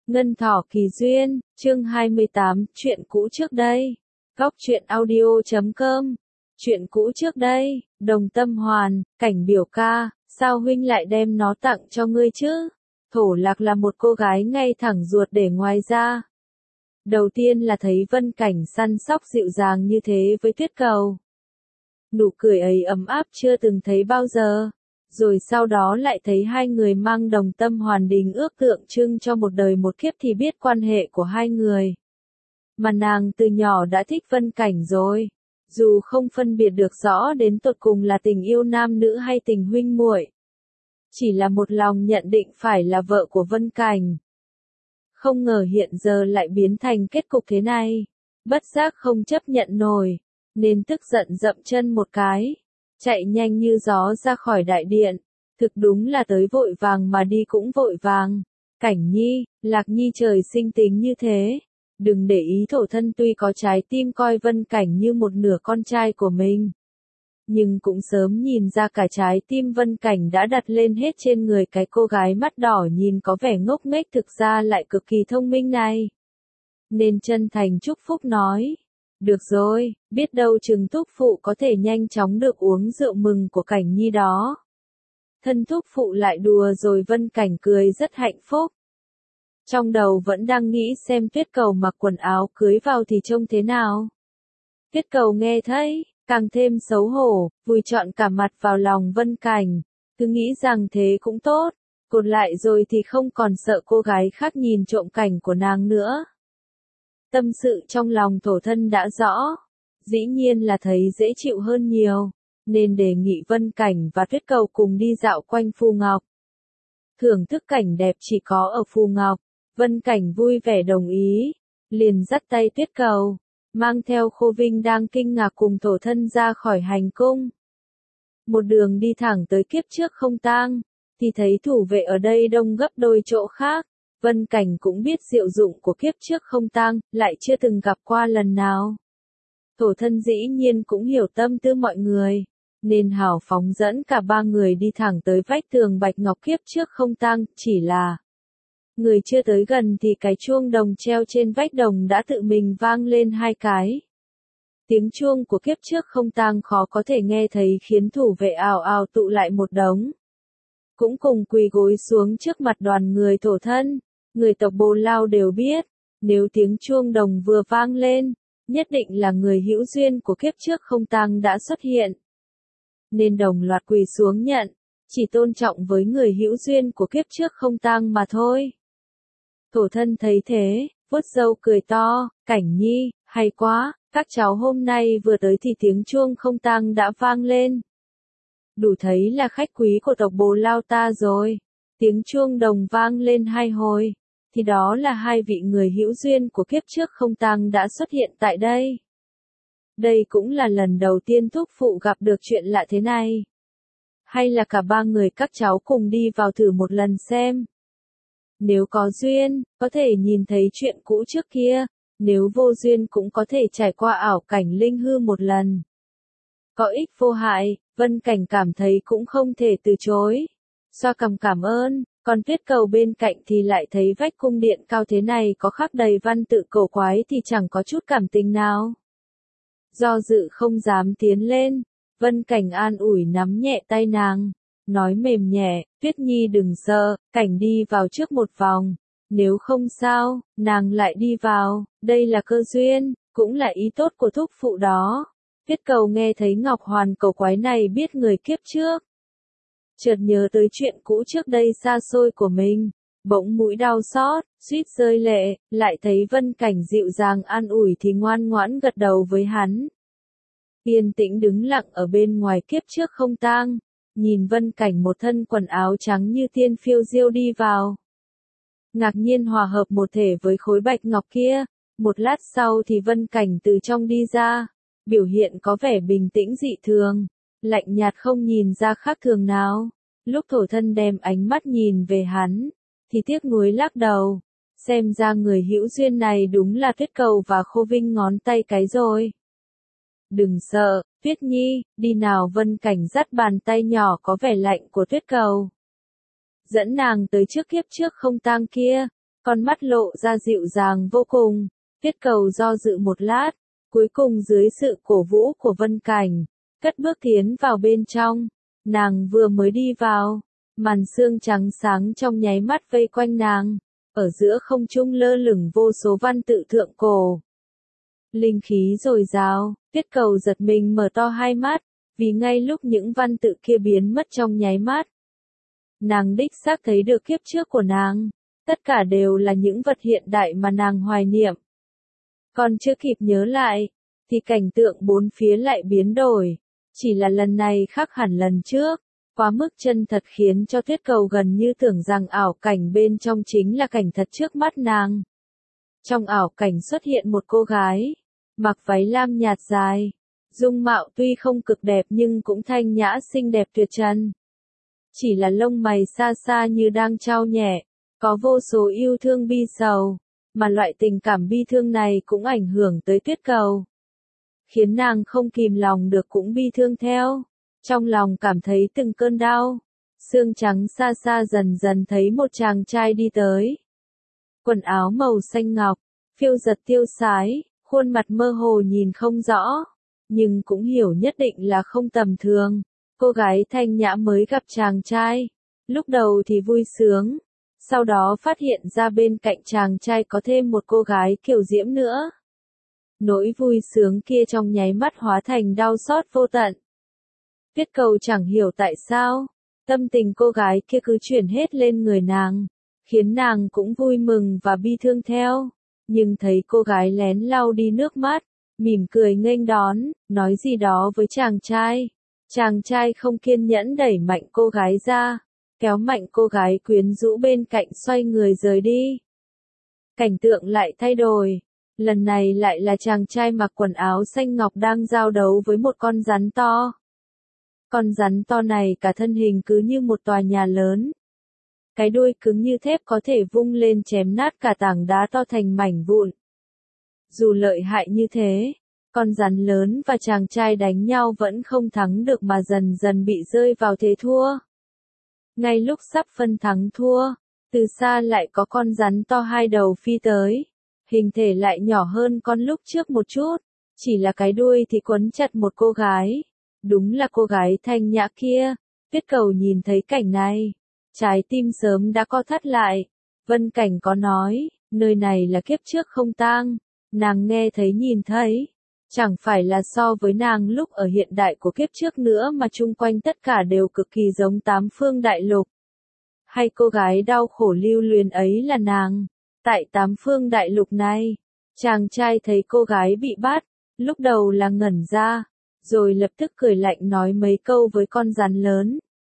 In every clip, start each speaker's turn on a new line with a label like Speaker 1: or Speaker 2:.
Speaker 1: Ngân Thỏ Kỳ Duyên, chương 28, chuyện cũ trước đây. Góc truyện audio.com. Chuyện cũ trước đây, Đồng Tâm Hoàn, Cảnh biểu ca, sao huynh lại đem nó tặng cho ngươi chứ? Thổ Lạc là một cô gái ngay thẳng ruột để ngoài ra. Đầu tiên là thấy Vân Cảnh săn sóc dịu dàng như thế với Tuyết Cầu. Nụ cười ấy ấm áp chưa từng thấy bao giờ. Rồi sau đó lại thấy hai người mang đồng tâm hoàn đình ước tượng trưng cho một đời một kiếp thì biết quan hệ của hai người. Mà nàng từ nhỏ đã thích Vân Cảnh rồi. Dù không phân biệt được rõ đến tột cùng là tình yêu nam nữ hay tình huynh muội, chỉ là một lòng nhận định phải là vợ của Vân Cảnh. Không ngờ hiện giờ lại biến thành kết cục thế này. Bất giác không chấp nhận nổi, nên tức giận dậm chân một cái, chạy nhanh như gió ra khỏi đại điện. Thực đúng là tới vội vàng mà đi cũng vội vàng. Cảnh Nhi, Lạc Nhi trời sinh tính như thế. Đừng để ý thổ thân tuy có trái tim coi Vân Cảnh như một nửa con trai của mình, nhưng cũng sớm nhìn ra cả trái tim Vân Cảnh đã đặt lên hết trên người cái cô gái mắt đỏ nhìn có vẻ ngốc nghếch thực ra lại cực kỳ thông minh này. Nên chân thành chúc phúc nói. Được rồi, biết đâu chừng thúc phụ có thể nhanh chóng được uống rượu mừng của Cảnh Nhi đó. Thân thúc phụ lại đùa rồi Vân Cảnh cười rất hạnh phúc. Trong đầu vẫn đang nghĩ xem Tuyết Cầu mặc quần áo cưới vào thì trông thế nào. Tuyết Cầu nghe thấy, càng thêm xấu hổ, vùi trọn cả mặt vào lòng Vân Cảnh. Cứ nghĩ rằng thế cũng tốt, cột lại rồi thì không còn sợ cô gái khác nhìn trộm cảnh của nàng nữa. Tâm sự trong lòng thổ thân đã rõ, dĩ nhiên là thấy dễ chịu hơn nhiều, nên đề nghị Vân Cảnh và Tuyết Cầu cùng đi dạo quanh Phù Ngọc. Thưởng thức cảnh đẹp chỉ có ở Phù Ngọc, Vân Cảnh vui vẻ đồng ý, liền dắt tay Tuyết Cầu, mang theo Khô Vinh đang kinh ngạc cùng thổ thân ra khỏi hành cung. Một đường đi thẳng tới kiếp trước không tang, thì thấy thủ vệ ở đây đông gấp đôi chỗ khác. Vân Cảnh cũng biết diệu dụng của kiếp trước không tang, lại chưa từng gặp qua lần nào. Thổ thân dĩ nhiên cũng hiểu tâm tư mọi người, nên hào phóng dẫn cả ba người đi thẳng tới vách tường bạch ngọc kiếp trước không tang, chỉ là người chưa tới gần thì cái chuông đồng treo trên vách đồng đã tự mình vang lên hai cái. Tiếng chuông của kiếp trước không tang khó có thể nghe thấy khiến thủ vệ ào ào tụ lại một đống. Cũng cùng quỳ gối xuống trước mặt đoàn người thổ thân. Người tộc Bồ Lao đều biết, nếu tiếng chuông đồng vừa vang lên, nhất định là người hữu duyên của kiếp trước không tang đã xuất hiện. Nên đồng loạt quỳ xuống nhận, chỉ tôn trọng với người hữu duyên của kiếp trước không tang mà thôi. Thổ thân thấy thế, vuốt râu cười to, Cảnh Nhi, hay quá, các cháu hôm nay vừa tới thì tiếng chuông không tang đã vang lên. Đủ thấy là khách quý của tộc Bồ Lao ta rồi. Tiếng chuông đồng vang lên hai hồi, thì đó là hai vị người hữu duyên của kiếp trước không tang đã xuất hiện tại đây. Đây cũng là lần đầu tiên thúc phụ gặp được chuyện lạ thế này. Hay là cả ba người các cháu cùng đi vào thử một lần xem. Nếu có duyên, có thể nhìn thấy chuyện cũ trước kia, nếu vô duyên cũng có thể trải qua ảo cảnh linh hư một lần. Có ích vô hại, Vân Cảnh cảm thấy cũng không thể từ chối. Xoa cằm cảm ơn, còn Tuyết Cầu bên cạnh thì lại thấy vách cung điện cao thế này có khắc đầy văn tự cổ quái thì chẳng có chút cảm tình nào. Do dự không dám tiến lên, Vân Cảnh an ủi nắm nhẹ tay nàng, nói mềm nhẹ, Tuyết Nhi đừng sợ, Cảnh đi vào trước một vòng, nếu không sao, nàng lại đi vào, đây là cơ duyên, cũng là ý tốt của thúc phụ đó. Tuyết Cầu nghe thấy Ngọc Hoàn cầu quái này biết người kiếp trước. Chợt nhớ tới chuyện cũ trước đây xa xôi của mình, bỗng mũi đau xót, suýt rơi lệ, lại thấy Vân Cảnh dịu dàng an ủi thì ngoan ngoãn gật đầu với hắn. Yên tĩnh đứng lặng ở bên ngoài kiếp trước không tang, nhìn Vân Cảnh một thân quần áo trắng như tiên phiêu diêu đi vào. Ngạc nhiên hòa hợp một thể với khối bạch ngọc kia, một lát sau thì Vân Cảnh từ trong đi ra, biểu hiện có vẻ bình tĩnh dị thường, lạnh nhạt không nhìn ra khác thường nào. Lúc thổ thân đem ánh mắt nhìn về hắn, thì tiếc nuối lắc đầu, xem ra người hữu duyên này đúng là Tuyết Cầu và Khô Vinh ngón tay cái rồi. Đừng sợ, Tuyết Nhi, đi nào. Vân Cảnh dắt bàn tay nhỏ có vẻ lạnh của Tuyết Cầu, dẫn nàng tới trước kiếp trước không tang kia, con mắt lộ ra dịu dàng vô cùng. Tuyết Cầu do dự một lát, cuối cùng dưới sự cổ vũ của Vân Cảnh, cất bước tiến vào bên trong. Nàng vừa mới đi vào, màn sương trắng sáng trong nháy mắt vây quanh nàng, ở giữa không trung lơ lửng vô số văn tự thượng cổ. Linh khí dồi dào, Tuyết Cầu giật mình mở to hai mắt, vì ngay lúc những văn tự kia biến mất trong nháy mắt, nàng đích xác thấy được kiếp trước của nàng, tất cả đều là những vật hiện đại mà nàng hoài niệm. Còn chưa kịp nhớ lại, thì cảnh tượng bốn phía lại biến đổi, chỉ là lần này khác hẳn lần trước, quá mức chân thật khiến cho Tuyết Cầu gần như tưởng rằng ảo cảnh bên trong chính là cảnh thật trước mắt nàng. Trong ảo cảnh xuất hiện một cô gái, mặc váy lam nhạt dài, dung mạo tuy không cực đẹp nhưng cũng thanh nhã xinh đẹp tuyệt trần. Chỉ là lông mày xa xa như đang trao nhẹ, có vô số yêu thương bi sầu, mà loại tình cảm bi thương này cũng ảnh hưởng tới Tuyết Cầu, khiến nàng không kìm lòng được cũng bi thương theo. Trong lòng cảm thấy từng cơn đau, sương trắng xa xa dần dần thấy một chàng trai đi tới. Quần áo màu xanh ngọc, phiêu giật tiêu sái, khuôn mặt mơ hồ nhìn không rõ, nhưng cũng hiểu nhất định là không tầm thường. Cô gái thanh nhã mới gặp chàng trai, lúc đầu thì vui sướng, sau đó phát hiện ra bên cạnh chàng trai có thêm một cô gái kiều diễm nữa. Nỗi vui sướng kia trong nháy mắt hóa thành đau xót vô tận. Tuyết Cầu chẳng hiểu tại sao, tâm tình cô gái kia cứ chuyển hết lên người nàng, khiến nàng cũng vui mừng và bi thương theo. Nhưng thấy cô gái lén lau đi nước mắt, mỉm cười nghênh đón, nói gì đó với chàng trai. Chàng trai không kiên nhẫn đẩy mạnh cô gái ra, kéo mạnh cô gái quyến rũ bên cạnh xoay người rời đi. Cảnh tượng lại thay đổi, lần này lại là chàng trai mặc quần áo xanh ngọc đang giao đấu với một con rắn to. Con rắn to này cả thân hình cứ như một tòa nhà lớn. Cái đuôi cứng như thép có thể vung lên chém nát cả tảng đá to thành mảnh vụn. Dù lợi hại như thế, con rắn lớn và chàng trai đánh nhau vẫn không thắng được mà dần dần bị rơi vào thế thua. Ngay lúc sắp phân thắng thua, từ xa lại có con rắn to hai đầu phi tới. Hình thể lại nhỏ hơn con lúc trước một chút, chỉ là cái đuôi thì quấn chặt một cô gái. Đúng là cô gái thanh nhã kia. Tuyết Cầu nhìn thấy cảnh này, trái tim sớm đã co thắt lại. Vân Cảnh có nói, nơi này là kiếp trước không tang, nàng nghe thấy nhìn thấy. Chẳng phải là so với nàng lúc ở hiện đại của kiếp trước nữa mà chung quanh tất cả đều cực kỳ giống tám phương đại lục. Hay cô gái đau khổ lưu luyến ấy là nàng. Tại tám phương đại lục này, chàng trai thấy cô gái bị bắt, lúc đầu là ngẩn ra, rồi lập tức cười lạnh nói mấy câu với con rắn lớn.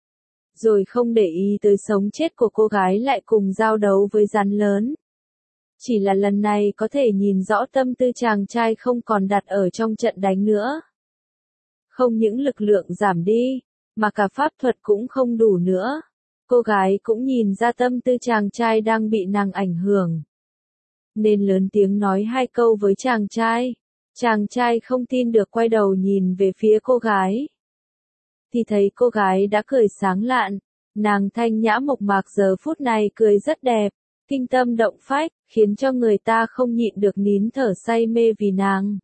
Speaker 1: Rồi không để ý tới sống chết của cô gái lại cùng giao đấu với rắn lớn. Chỉ là lần này có thể nhìn rõ tâm tư chàng trai không còn đặt ở trong trận đánh nữa. Không những lực lượng giảm đi, mà cả pháp thuật cũng không đủ nữa. Cô gái cũng nhìn ra tâm tư chàng trai đang bị nàng ảnh hưởng, nên lớn tiếng nói hai câu với chàng trai. Chàng trai không tin được quay đầu nhìn về phía cô gái. Thì thấy cô gái đã cười sáng lạn, nàng thanh nhã mộc mạc giờ phút này cười rất đẹp, kinh tâm động phách, khiến cho người ta không nhịn được nín thở say mê vì nàng.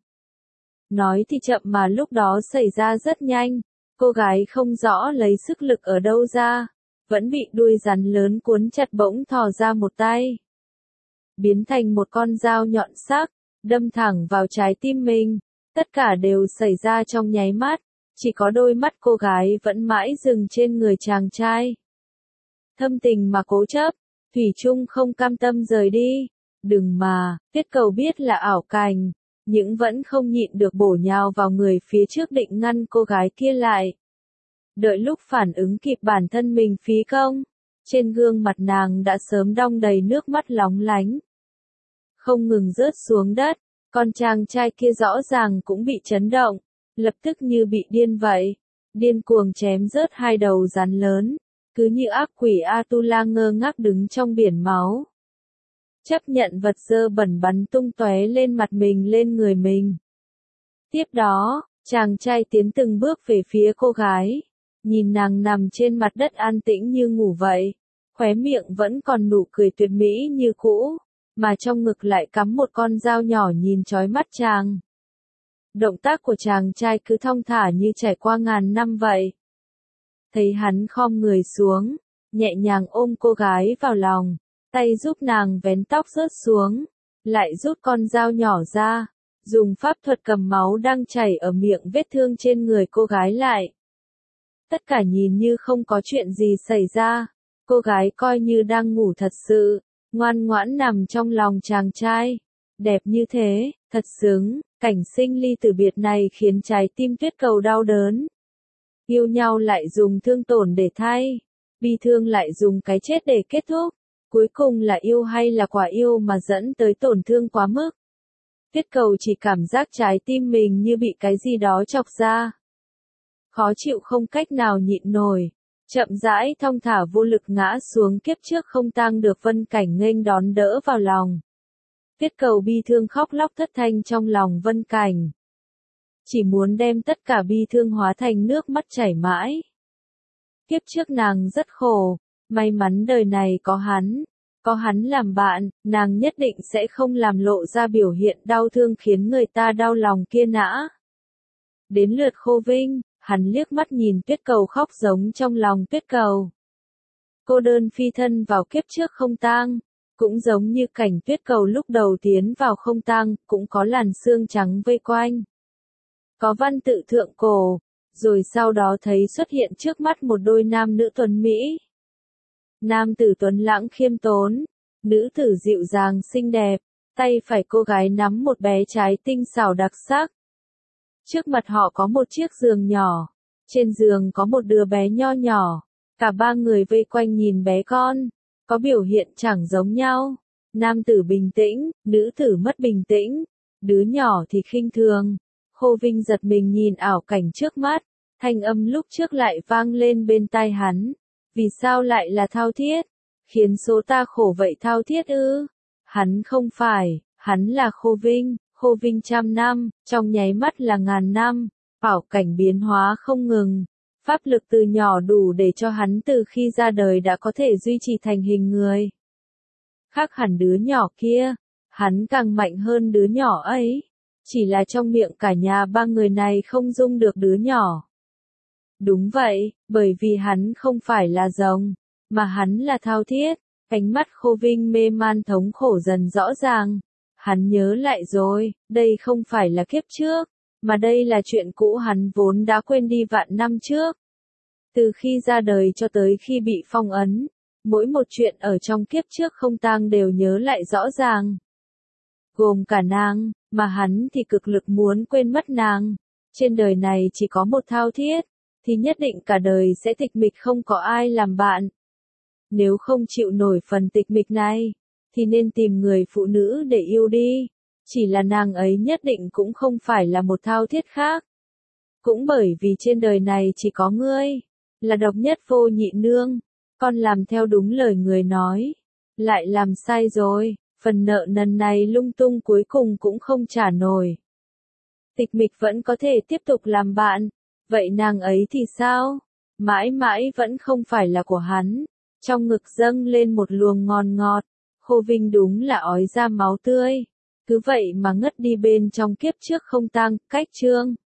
Speaker 1: Nói thì chậm mà lúc đó xảy ra rất nhanh, cô gái không rõ lấy sức lực ở đâu ra, vẫn bị đuôi rắn lớn cuốn chặt bỗng thò ra một tay. Biến thành một con dao nhọn sắc, đâm thẳng vào trái tim mình, tất cả đều xảy ra trong nháy mắt, chỉ có đôi mắt cô gái vẫn mãi dừng trên người chàng trai. Thâm tình mà cố chấp, thủy chung không cam tâm rời đi. Đừng mà, Tuyết Cầu biết là ảo cảnh, nhưng vẫn không nhịn được bổ nhào vào người phía trước định ngăn cô gái kia lại. Đợi lúc phản ứng kịp bản thân mình phí công, trên gương mặt nàng đã sớm đong đầy nước mắt lóng lánh. Không ngừng rớt xuống đất, con chàng trai kia rõ ràng cũng bị chấn động, lập tức như bị điên vậy, điên cuồng chém rớt hai đầu rắn lớn, cứ như ác quỷ Atula ngơ ngác đứng trong biển máu. Chấp nhận vật dơ bẩn bắn tung tóe lên mặt mình lên người mình. Tiếp đó, chàng trai tiến từng bước về phía cô gái, nhìn nàng nằm trên mặt đất an tĩnh như ngủ vậy, khóe miệng vẫn còn nụ cười tuyệt mỹ như cũ, mà trong ngực lại cắm một con dao nhỏ nhìn chói mắt chàng. Động tác của chàng trai cứ thong thả như trải qua ngàn năm vậy. Thấy hắn khom người xuống, nhẹ nhàng ôm cô gái vào lòng, tay giúp nàng vén tóc rớt xuống, lại rút con dao nhỏ ra, dùng pháp thuật cầm máu đang chảy ở miệng vết thương trên người cô gái lại. Tất cả nhìn như không có chuyện gì xảy ra, cô gái coi như đang ngủ thật sự, ngoan ngoãn nằm trong lòng chàng trai. Đẹp như thế, thật sướng, cảnh sinh ly tử biệt này khiến trái tim Tuyết Cầu đau đớn. Yêu nhau lại dùng thương tổn để thay, bi thương lại dùng cái chết để kết thúc. Cuối cùng là yêu hay là quả yêu mà dẫn tới tổn thương quá mức. Tuyết Cầu chỉ cảm giác trái tim mình như bị cái gì đó chọc ra. Khó chịu không cách nào nhịn nổi. Chậm rãi thong thả vô lực ngã xuống, kiếp trước không tang được Vân Cảnh nghênh đón đỡ vào lòng. Tuyết Cầu bi thương khóc lóc thất thanh trong lòng Vân Cảnh. Chỉ muốn đem tất cả bi thương hóa thành nước mắt chảy mãi. Kiếp trước nàng rất khổ, may mắn đời này có hắn làm bạn, nàng nhất định sẽ không làm lộ ra biểu hiện đau thương khiến người ta đau lòng kia nã. Đến lượt Khô Vinh, hắn liếc mắt nhìn Tuyết Cầu khóc giống trong lòng Tuyết Cầu. Cô đơn phi thân vào kiếp trước không tang, cũng giống như cảnh Tuyết Cầu lúc đầu tiến vào không tang, cũng có làn xương trắng vây quanh. Có văn tự thượng cổ, rồi sau đó thấy xuất hiện trước mắt một đôi nam nữ tuấn mỹ. Nam tử tuấn lãng khiêm tốn, nữ tử dịu dàng xinh đẹp, tay phải cô gái nắm một bé trái tinh xảo đặc sắc. Trước mặt họ có một chiếc giường nhỏ, trên giường có một đứa bé nho nhỏ, cả ba người vây quanh nhìn bé con, có biểu hiện chẳng giống nhau. Nam tử bình tĩnh, nữ tử mất bình tĩnh, đứa nhỏ thì khinh thường. Khô Vinh giật mình nhìn ảo cảnh trước mắt, thanh âm lúc trước lại vang lên bên tai hắn. Vì sao lại là thao thiết? Khiến số ta khổ vậy thao thiết ư? Hắn không phải, hắn là Khô Vinh trăm năm, trong nháy mắt là ngàn năm, ảo cảnh biến hóa không ngừng. Pháp lực từ nhỏ đủ để cho hắn từ khi ra đời đã có thể duy trì thành hình người. Khác hẳn đứa nhỏ kia, hắn càng mạnh hơn đứa nhỏ ấy. Chỉ là trong miệng cả nhà ba người này không dung được đứa nhỏ. Đúng vậy, bởi vì hắn không phải là rồng, mà hắn là thao thiết. Ánh mắt Khô Vinh mê man thống khổ dần rõ ràng. Hắn nhớ lại rồi, đây không phải là kiếp trước, mà đây là chuyện cũ hắn vốn đã quên đi vạn năm trước. Từ khi ra đời cho tới khi bị phong ấn, mỗi một chuyện ở trong kiếp trước không tang đều nhớ lại rõ ràng. Gồm cả nàng, mà hắn thì cực lực muốn quên mất nàng. Trên đời này chỉ có một thao thiết, thì nhất định cả đời sẽ tịch mịch không có ai làm bạn. Nếu không chịu nổi phần tịch mịch này, thì nên tìm người phụ nữ để yêu đi. Chỉ là nàng ấy nhất định cũng không phải là một thao thiết khác. Cũng bởi vì trên đời này chỉ có ngươi, là độc nhất vô nhị nương. Con làm theo đúng lời người nói, lại làm sai rồi, phần nợ nần này lung tung cuối cùng cũng không trả nổi. Tịch mịch vẫn có thể tiếp tục làm bạn, vậy nàng ấy thì sao? Mãi mãi vẫn không phải là của hắn. Trong ngực dâng lên một luồng ngon ngọt, Khô Vinh đúng là ói ra máu tươi. Cứ vậy mà ngất đi bên trong kiếp trước không tang, cách chương.